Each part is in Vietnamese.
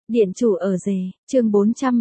Điện chủ ở rể, chương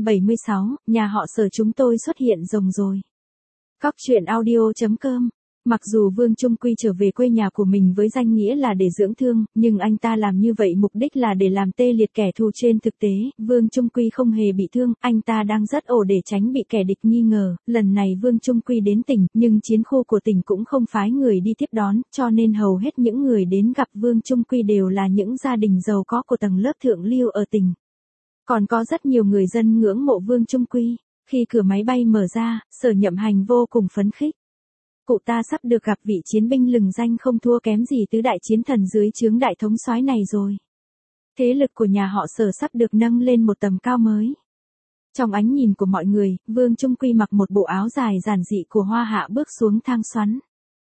476, nhà họ Sở chúng tôi xuất hiện rồng rồi. Cóc truyện audio.com. Mặc dù Vương Trung Quy trở về quê nhà của mình với danh nghĩa là để dưỡng thương, nhưng anh ta làm như vậy mục đích là để làm tê liệt kẻ thù. Trên thực tế, Vương Trung Quy không hề bị thương, anh ta đang rất ổn để tránh bị kẻ địch nghi ngờ. Lần này Vương Trung Quy đến tỉnh, nhưng chiến khu của tỉnh cũng không phái người đi tiếp đón, cho nên hầu hết những người đến gặp Vương Trung Quy đều là những gia đình giàu có của tầng lớp thượng lưu ở tỉnh. Còn có rất nhiều người dân ngưỡng mộ Vương Trung Quy. Khi cửa máy bay mở ra, Sở Nhậm Hành vô cùng phấn khích. Cụ ta sắp được gặp vị chiến binh lừng danh không thua kém gì tứ đại chiến thần dưới trướng đại thống soái này rồi. Thế lực của nhà họ Sở sắp được nâng lên một tầm cao mới. Trong ánh nhìn của mọi người, Vương Trung Quy mặc một bộ áo dài giản dị của Hoa Hạ bước xuống thang xoắn.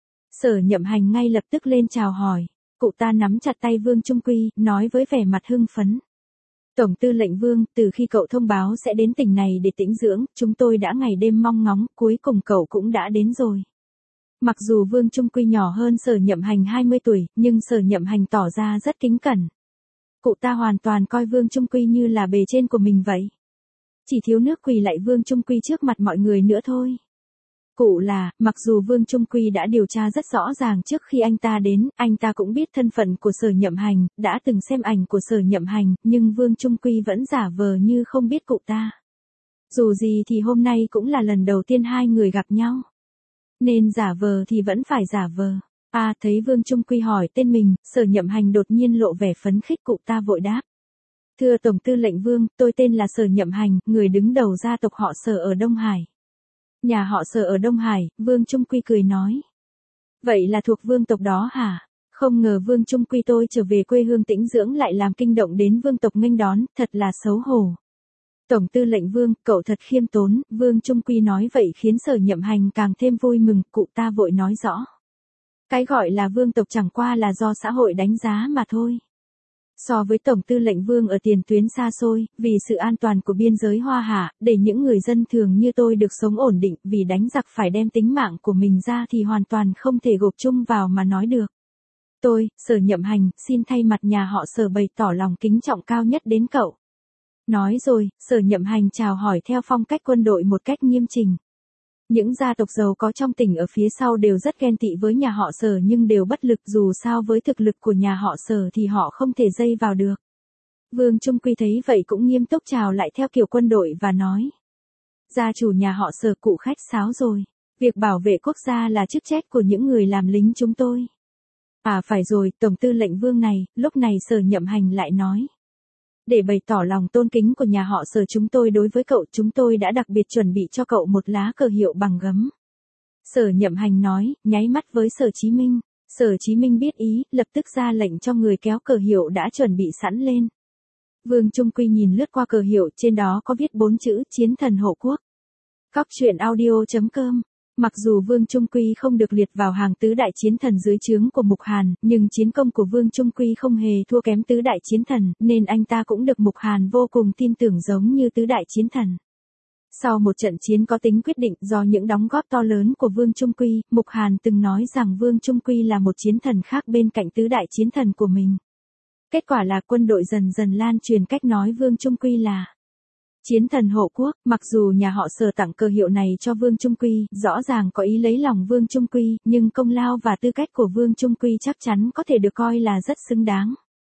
Sở Nhậm Hành ngay lập tức lên chào hỏi. Cụ ta nắm chặt tay Vương Trung Quy, nói với vẻ mặt hưng phấn. Tổng tư lệnh Vương, từ khi cậu thông báo sẽ đến tỉnh này để tĩnh dưỡng, chúng tôi đã ngày đêm mong ngóng, cuối cùng cậu cũng đã đến rồi. Mặc dù Vương Trung Quy nhỏ hơn Sở Nhậm Hành 20 tuổi, nhưng Sở Nhậm Hành tỏ ra rất kính cẩn. Cụ ta hoàn toàn coi Vương Trung Quy như là bề trên của mình vậy. Chỉ thiếu nước quỳ lạy Vương Trung Quy trước mặt mọi người nữa thôi. Cụ là, mặc dù Vương Trung Quy đã điều tra rất rõ ràng trước khi anh ta đến, anh ta cũng biết thân phận của Sở Nhậm Hành, đã từng xem ảnh của Sở Nhậm Hành, nhưng Vương Trung Quy vẫn giả vờ như không biết cụ ta. Dù gì thì hôm nay cũng là lần đầu tiên hai người gặp nhau. Nên giả vờ thì vẫn phải giả vờ. Thấy Vương Trung Quy hỏi tên mình, Sở Nhậm Hành đột nhiên lộ vẻ phấn khích, cụ ta vội đáp. Thưa Tổng tư lệnh Vương, tôi tên là Sở Nhậm Hành, người đứng đầu gia tộc họ Sở ở Đông Hải. Nhà họ Sở ở Đông Hải, Vương Trung Quy cười nói. Vậy là thuộc vương tộc đó hả? Không ngờ Vương Trung Quy tôi trở về quê hương tĩnh dưỡng lại làm kinh động đến vương tộc nghênh đón, thật là xấu hổ. Tổng tư lệnh Vương, cậu thật khiêm tốn, Vương Trung Quy nói vậy khiến Sở Nhậm Hành càng thêm vui mừng, cụ ta vội nói rõ. Cái gọi là vương tộc chẳng qua là do xã hội đánh giá mà thôi. So với Tổng tư lệnh Vương ở tiền tuyến xa xôi, vì sự an toàn của biên giới Hoa Hạ, để những người dân thường như tôi được sống ổn định, vì đánh giặc phải đem tính mạng của mình ra thì hoàn toàn không thể gộp chung vào mà nói được. Tôi, Sở Nhậm Hành, xin thay mặt nhà họ Sở bày tỏ lòng kính trọng cao nhất đến cậu. Nói rồi, Sở Nhậm Hành chào hỏi theo phong cách quân đội một cách nghiêm chỉnh. Những gia tộc giàu có trong tỉnh ở phía sau đều rất ghen tị với nhà họ Sở nhưng đều bất lực, dù sao với thực lực của nhà họ Sở thì họ không thể dây vào được. Vương Trung Quy thấy vậy cũng nghiêm túc chào lại theo kiểu quân đội và nói. Gia chủ nhà họ Sở cụ khách sáo rồi. Việc bảo vệ quốc gia là chức trách của những người làm lính chúng tôi. Phải rồi, Tổng tư lệnh Vương này, lúc này Sở Nhậm Hành lại nói. Để bày tỏ lòng tôn kính của nhà họ Sở chúng tôi đối với cậu, chúng tôi đã đặc biệt chuẩn bị cho cậu một lá cờ hiệu bằng gấm. Sở Nhậm Hành nói, nháy mắt với Sở Chí Minh. Sở Chí Minh biết ý, lập tức ra lệnh cho người kéo cờ hiệu đã chuẩn bị sẵn lên. Vương Trung Quy nhìn lướt qua cờ hiệu, trên đó có viết 4 chữ Chiến thần hộ quốc. Cóc truyện audio.com. Mặc dù Vương Trung Quy không được liệt vào hàng tứ đại chiến thần dưới trướng của Mục Hàn, nhưng chiến công của Vương Trung Quy không hề thua kém tứ đại chiến thần, nên anh ta cũng được Mục Hàn vô cùng tin tưởng giống như tứ đại chiến thần. Sau một trận chiến có tính quyết định do những đóng góp to lớn của Vương Trung Quy, Mục Hàn từng nói rằng Vương Trung Quy là một chiến thần khác bên cạnh tứ đại chiến thần của mình. Kết quả là quân đội dần dần lan truyền cách nói Vương Trung Quy là Chiến thần hộ quốc. Mặc dù nhà họ Sở tặng cờ hiệu này cho Vương Trung Quy, rõ ràng có ý lấy lòng Vương Trung Quy, nhưng công lao và tư cách của Vương Trung Quy chắc chắn có thể được coi là rất xứng đáng.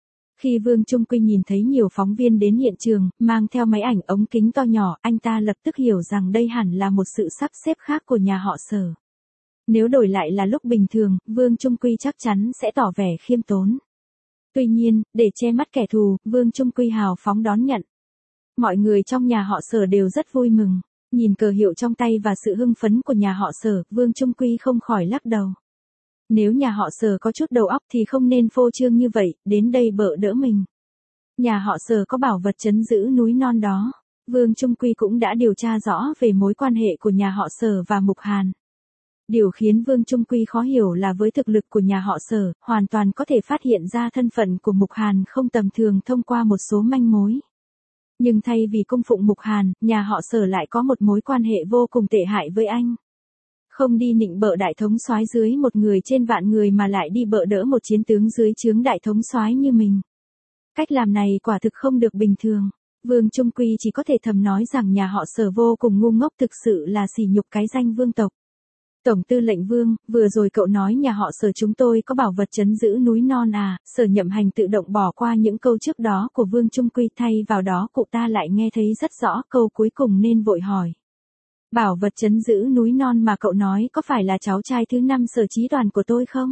Khi Vương Trung Quy nhìn thấy nhiều phóng viên đến hiện trường, mang theo máy ảnh ống kính to nhỏ, anh ta lập tức hiểu rằng đây hẳn là một sự sắp xếp khác của nhà họ Sở. Nếu đổi lại là lúc bình thường, Vương Trung Quy chắc chắn sẽ tỏ vẻ khiêm tốn. Tuy nhiên, để che mắt kẻ thù, Vương Trung Quy hào phóng đón nhận. Mọi người trong nhà họ Sở đều rất vui mừng. Nhìn cờ hiệu trong tay và sự hưng phấn của nhà họ Sở, Vương Trung Quy không khỏi lắc đầu. Nếu nhà họ Sở có chút đầu óc thì không nên phô trương như vậy, đến đây bợ đỡ mình. Nhà họ Sở có bảo vật trấn giữ núi non đó. Vương Trung Quy cũng đã điều tra rõ về mối quan hệ của nhà họ Sở và Mục Hàn. Điều khiến Vương Trung Quy khó hiểu là với thực lực của nhà họ Sở, hoàn toàn có thể phát hiện ra thân phận của Mục Hàn không tầm thường thông qua một số manh mối. Nhưng thay vì cung phụng Mục Hàn, nhà họ Sở lại có một mối quan hệ vô cùng tệ hại với anh. Không đi nịnh bợ đại thống soái dưới một người trên vạn người mà lại đi bợ đỡ một chiến tướng dưới trướng đại thống soái như mình. Cách làm này quả thực không được bình thường. Vương Trung Quy chỉ có thể thầm nói rằng nhà họ Sở vô cùng ngu ngốc, thực sự là sỉ nhục cái danh vương tộc. Tổng tư lệnh Vương, vừa rồi cậu nói nhà họ Sở chúng tôi có bảo vật trấn giữ núi non à? Sở Nhậm Hành tự động bỏ qua những câu trước đó của Vương Trung Quy, thay vào đó cụ ta lại nghe thấy rất rõ câu cuối cùng nên vội hỏi. Bảo vật trấn giữ núi non mà cậu nói có phải là cháu trai thứ 5 Sở Chí Toàn của tôi không?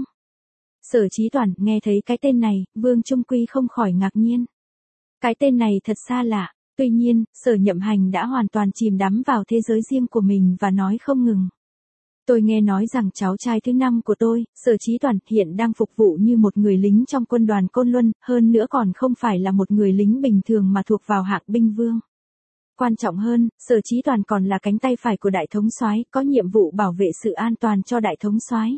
Sở Chí Toàn, nghe thấy cái tên này, Vương Trung Quy không khỏi ngạc nhiên. Cái tên này thật xa lạ, tuy nhiên, Sở Nhậm Hành đã hoàn toàn chìm đắm vào thế giới riêng của mình và nói không ngừng. Tôi nghe nói rằng cháu trai thứ 5 của tôi, Sở Chí Toàn, hiện đang phục vụ như một người lính trong quân đoàn Côn Luân, hơn nữa còn không phải là một người lính bình thường mà thuộc vào hạng binh vương. Quan trọng hơn, Sở Chí Toàn còn là cánh tay phải của Đại Thống soái, có nhiệm vụ bảo vệ sự an toàn cho Đại Thống soái.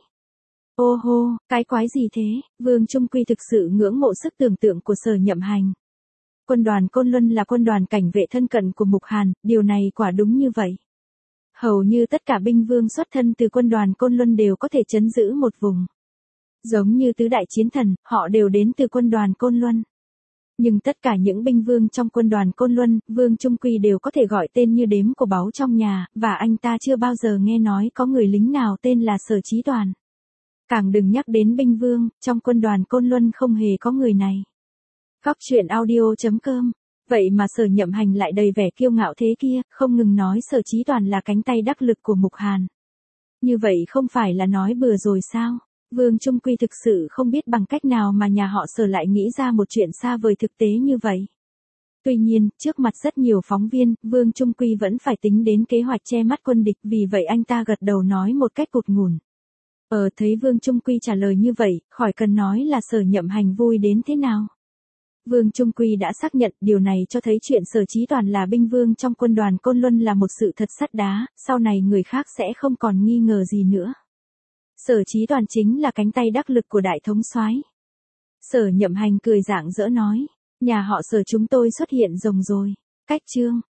Ô hô, cái quái gì thế? Vương Trung Quy thực sự ngưỡng mộ sức tưởng tượng của Sở Nhậm Hành. Quân đoàn Côn Luân là quân đoàn cảnh vệ thân cận của Mục Hàn, điều này quả đúng như vậy. Hầu như tất cả binh vương xuất thân từ quân đoàn Côn Luân đều có thể trấn giữ một vùng. Giống như tứ đại chiến thần, họ đều đến từ quân đoàn Côn Luân. Nhưng tất cả những binh vương trong quân đoàn Côn Luân, Vương Trung Quy đều có thể gọi tên như đếm của báu trong nhà, và anh ta chưa bao giờ nghe nói có người lính nào tên là Sở Chí Toàn. Càng đừng nhắc đến binh vương, trong quân đoàn Côn Luân không hề có người này. Góc truyện audio.com. Vậy mà Sở Nhậm Hành lại đầy vẻ kiêu ngạo thế kia, không ngừng nói Sở Chí Toàn là cánh tay đắc lực của Mục Hàn. Như vậy không phải là nói bừa rồi sao? Vương Trung Quy thực sự không biết bằng cách nào mà nhà họ Sở lại nghĩ ra một chuyện xa vời thực tế như vậy. Tuy nhiên, trước mặt rất nhiều phóng viên, Vương Trung Quy vẫn phải tính đến kế hoạch che mắt quân địch, vì vậy anh ta gật đầu nói một cách cụt ngùn. Thấy Vương Trung Quy trả lời như vậy, khỏi cần nói là Sở Nhậm Hành vui đến thế nào. Vương Trung Quy đã xác nhận, điều này cho thấy chuyện Sở Chí Toàn là binh vương trong quân đoàn Côn Luân là một sự thật sắt đá, sau này người khác sẽ không còn nghi ngờ gì nữa. Sở Chí Toàn chính là cánh tay đắc lực của Đại Thống soái. Sở Nhậm Hành cười rạng rỡ nói, nhà họ Sở chúng tôi xuất hiện rồng rồi. Cách chương